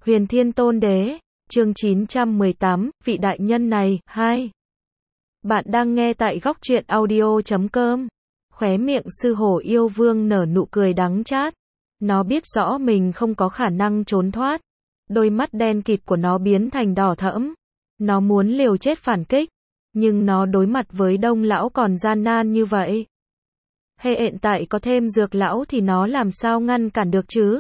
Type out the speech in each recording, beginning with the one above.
Huyền Thiên Tôn Đế, chương 918, vị đại nhân này, 2. Bạn đang nghe tại góc truyện audio.com. Khóe miệng sư hổ yêu vương nở nụ cười đắng chát. Nó biết rõ mình không có khả năng trốn thoát. Đôi mắt đen kịt của nó biến thành đỏ thẫm. Nó muốn liều chết phản kích. Nhưng nó đối mặt với Đông lão còn gian nan như vậy. Hiện tại có thêm Dược lão thì nó làm sao ngăn cản được chứ?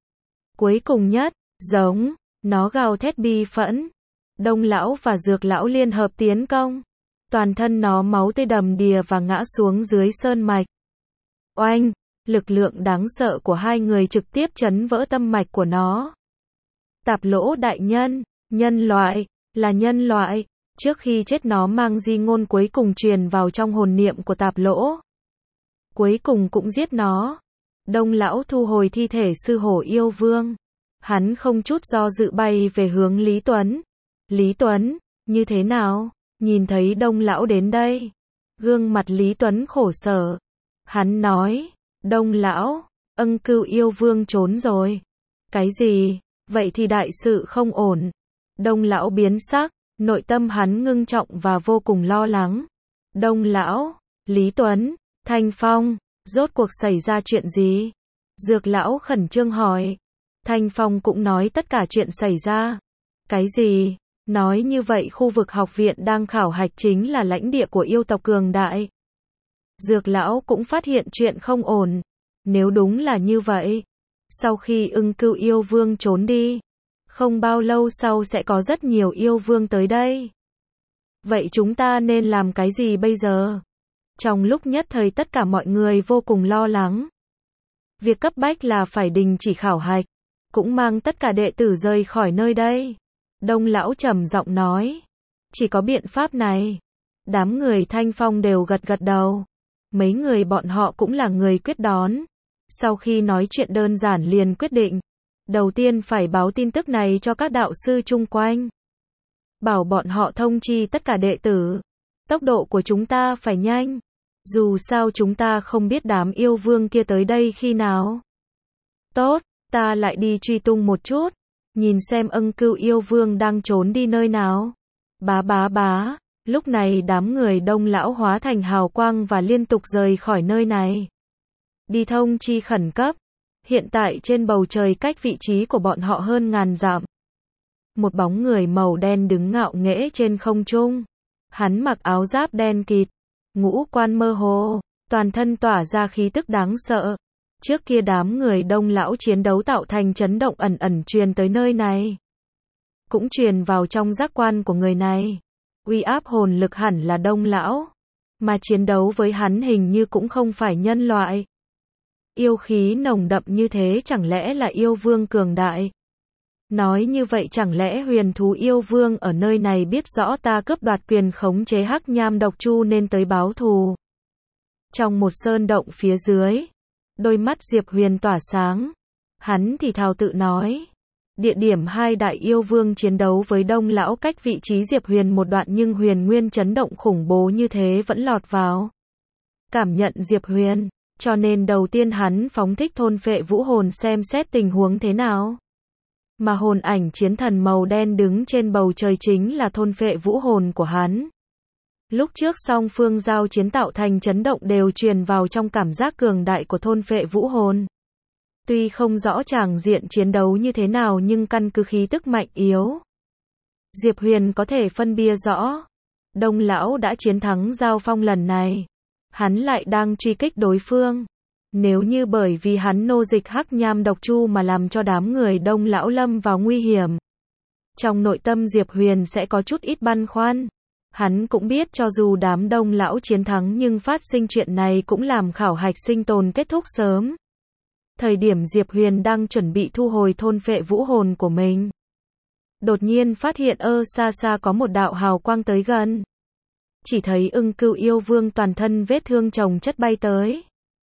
Cuối cùng nhất, giống, nó gào thét bi phẫn. Đông lão và Dược lão liên hợp tiến công. Toàn thân nó máu tươi đầm đìa và ngã xuống dưới sơn mạch. Oanh, lực lượng đáng sợ của hai người trực tiếp chấn vỡ tâm mạch của nó. Tạp lỗ đại nhân, nhân loại, là nhân loại. Trước khi chết nó mang di ngôn cuối cùng truyền vào trong hồn niệm của tạp lỗ. Cuối cùng cũng giết nó. Đông lão thu hồi thi thể sư hổ yêu vương. Hắn không chút do dự bay về hướng Lý Tuấn. Lý Tuấn, như thế nào? Nhìn thấy Đông lão đến đây. Gương mặt Lý Tuấn khổ sở. Hắn nói, Đông lão, Ưng Cưu yêu vương trốn rồi. Cái gì? Vậy thì đại sự không ổn. Đông lão biến sắc, nội tâm hắn ngưng trọng và vô cùng lo lắng. Đông lão, Lý Tuấn, Thanh Phong, rốt cuộc xảy ra chuyện gì? Dược lão khẩn trương hỏi. Thanh Phong cũng nói tất cả chuyện xảy ra. Cái gì? Nói như vậy khu vực học viện đang khảo hạch chính là lãnh địa của yêu tộc cường đại. Dược lão cũng phát hiện chuyện không ổn. Nếu đúng là như vậy, sau khi Ưng Cưu yêu vương trốn đi, không bao lâu sau sẽ có rất nhiều yêu vương tới đây. Vậy chúng ta nên làm cái gì bây giờ? Trong lúc nhất thời tất cả mọi người vô cùng lo lắng. Việc cấp bách là phải đình chỉ khảo hạch, cũng mang tất cả đệ tử rời khỏi nơi đây. Đông lão trầm giọng nói, chỉ có biện pháp này. Đám người Thanh Phong đều gật gật đầu. Mấy người bọn họ cũng là người quyết đoán. Sau khi nói chuyện đơn giản liền quyết định. Đầu tiên phải báo tin tức này cho các đạo sư chung quanh. Bảo bọn họ thông chi tất cả đệ tử. Tốc độ của chúng ta phải nhanh. Dù sao chúng ta không biết đám yêu vương kia tới đây khi nào. Tốt, ta lại đi truy tung một chút. Nhìn xem Ưng Cưu yêu vương đang trốn đi nơi nào. Bá. Lúc này đám người Đông lão hóa thành hào quang và liên tục rời khỏi nơi này. Đi thông chi khẩn cấp. Hiện tại trên bầu trời cách vị trí của bọn họ hơn ngàn dặm. Một bóng người màu đen đứng ngạo nghễ trên không trung. Hắn mặc áo giáp đen kịt, ngũ quan mơ hồ, toàn thân tỏa ra khí tức đáng sợ. Trước kia đám người Đông lão chiến đấu tạo thành chấn động ẩn ẩn truyền tới nơi này. Cũng truyền vào trong giác quan của người này. Uy áp hồn lực hẳn là Đông lão. Mà chiến đấu với hắn hình như cũng không phải nhân loại. Yêu khí nồng đậm như thế chẳng lẽ là yêu vương cường đại? Nói như vậy chẳng lẽ huyền thú yêu vương ở nơi này biết rõ ta cướp đoạt quyền khống chế hắc nham độc chu nên tới báo thù. Trong một sơn động phía dưới, đôi mắt Diệp Huyền tỏa sáng. Hắn thì thào tự nói. Địa điểm hai đại yêu vương chiến đấu với Đông lão cách vị trí Diệp Huyền một đoạn nhưng huyền nguyên chấn động khủng bố như thế vẫn lọt vào. Cảm nhận Diệp Huyền. Cho nên đầu tiên hắn phóng thích thôn phệ vũ hồn xem xét tình huống thế nào. Mà hồn ảnh chiến thần màu đen đứng trên bầu trời chính là thôn phệ vũ hồn của hắn. Lúc trước song phương giao chiến tạo thành chấn động đều truyền vào trong cảm giác cường đại của thôn phệ vũ hồn. Tuy không rõ tràng diện chiến đấu như thế nào nhưng căn cứ khí tức mạnh yếu, Diệp Huyền có thể phân biệt rõ. Đông lão đã chiến thắng giao phong lần này. Hắn lại đang truy kích đối phương. Nếu như bởi vì hắn nô dịch hắc nham độc chu mà làm cho đám người Đông lão lâm vào nguy hiểm, trong nội tâm Diệp Huyền sẽ có chút ít băn khoăn. Hắn cũng biết cho dù đám Đông lão chiến thắng nhưng phát sinh chuyện này cũng làm khảo hạch sinh tồn kết thúc sớm. Thời điểm Diệp Huyền đang chuẩn bị thu hồi thôn phệ vũ hồn của mình, đột nhiên phát hiện xa xa có một đạo hào quang tới gần. Chỉ thấy Ưng Cưu yêu vương toàn thân vết thương chồng chất bay tới.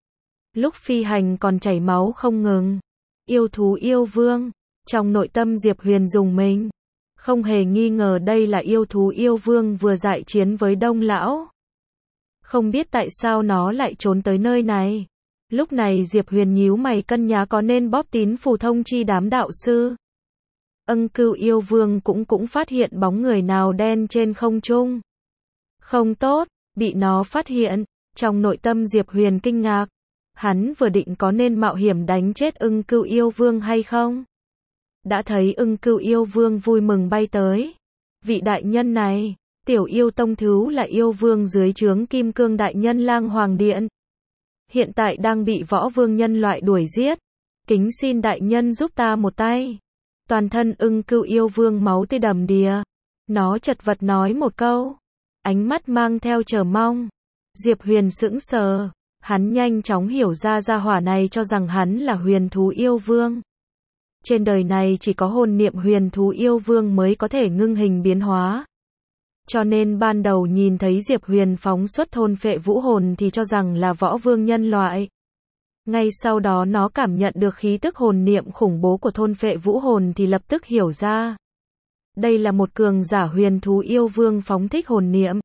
Lúc phi hành còn chảy máu không ngừng. Yêu thú yêu vương. Trong nội tâm Diệp Huyền dùng mình. Không hề nghi ngờ đây là yêu thú yêu vương vừa giải chiến với Đông lão. Không biết tại sao nó lại trốn tới nơi này. Lúc này Diệp Huyền nhíu mày cân nhắc có nên bóp tín phù thông chi đám đạo sư. Ưng Cưu yêu vương cũng phát hiện bóng người nào đen trên không trung. Không tốt, bị nó phát hiện, trong nội tâm Diệp Huyền kinh ngạc. Hắn vừa định có nên mạo hiểm đánh chết Ưng Cưu yêu vương hay không? Đã thấy Ưng Cưu yêu vương vui mừng bay tới. Vị đại nhân này, tiểu yêu tông thú là yêu vương dưới trướng Kim Cương đại nhân Lang Hoàng Điện. Hiện tại đang bị võ vương nhân loại đuổi giết. Kính xin đại nhân giúp ta một tay. Toàn thân Ưng Cưu yêu vương máu tươi đầm đìa. Nó chật vật nói một câu. Ánh mắt mang theo chờ mong. Diệp Huyền sững sờ. Hắn nhanh chóng hiểu ra gia hỏa này cho rằng hắn là huyền thú yêu vương. Trên đời này chỉ có hồn niệm huyền thú yêu vương mới có thể ngưng hình biến hóa. Cho nên ban đầu nhìn thấy Diệp Huyền phóng xuất thôn phệ vũ hồn thì cho rằng là võ vương nhân loại. Ngay sau đó nó cảm nhận được khí tức hồn niệm khủng bố của thôn phệ vũ hồn thì lập tức hiểu ra. Đây là một cường giả huyền thú yêu vương phóng thích hồn niệm.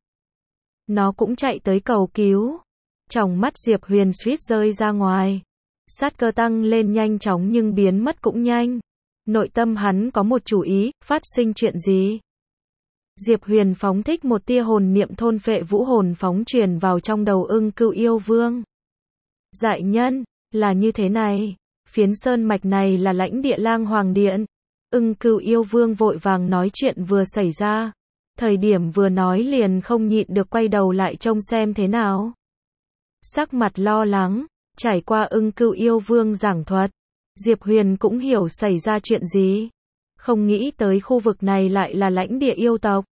Nó cũng chạy tới cầu cứu. Trong mắt Diệp Huyền suýt rơi ra ngoài. Sát cơ tăng lên nhanh chóng nhưng biến mất cũng nhanh. Nội tâm hắn có một chủ ý, phát sinh chuyện gì? Diệp Huyền phóng thích một tia hồn niệm thôn phệ vũ hồn phóng truyền vào trong đầu Ưng Cưu yêu vương. Đại nhân, là như thế này, phiến sơn mạch này là lãnh địa Lang Hoàng Điện. Ưng Cưu yêu vương vội vàng nói chuyện vừa xảy ra. Thời điểm vừa nói liền không nhịn được quay đầu lại trông xem thế nào. Sắc mặt lo lắng, trải qua Ưng Cưu yêu vương giảng thuật. Diệp Huyền cũng hiểu xảy ra chuyện gì. Không nghĩ tới khu vực này lại là lãnh địa yêu tộc.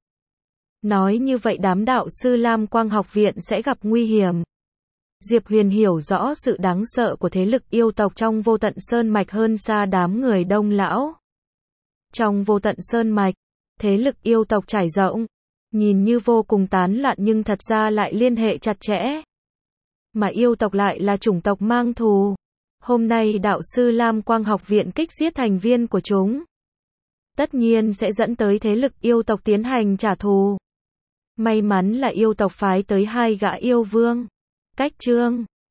Nói như vậy đám đạo sư Lam Quang học viện sẽ gặp nguy hiểm. Diệp Huyền hiểu rõ sự đáng sợ của thế lực yêu tộc trong vô tận sơn mạch hơn xa đám người đông lão. Trong vô tận sơn mạch, thế lực yêu tộc trải rộng, nhìn như vô cùng tán loạn nhưng thật ra lại liên hệ chặt chẽ. Mà yêu tộc lại là chủng tộc mang thù. Hôm nay đạo sư Lam Quang học viện kích giết thành viên của chúng. Tất nhiên sẽ dẫn tới thế lực yêu tộc tiến hành trả thù. May mắn là yêu tộc phái tới 2 gã yêu vương. Cách chương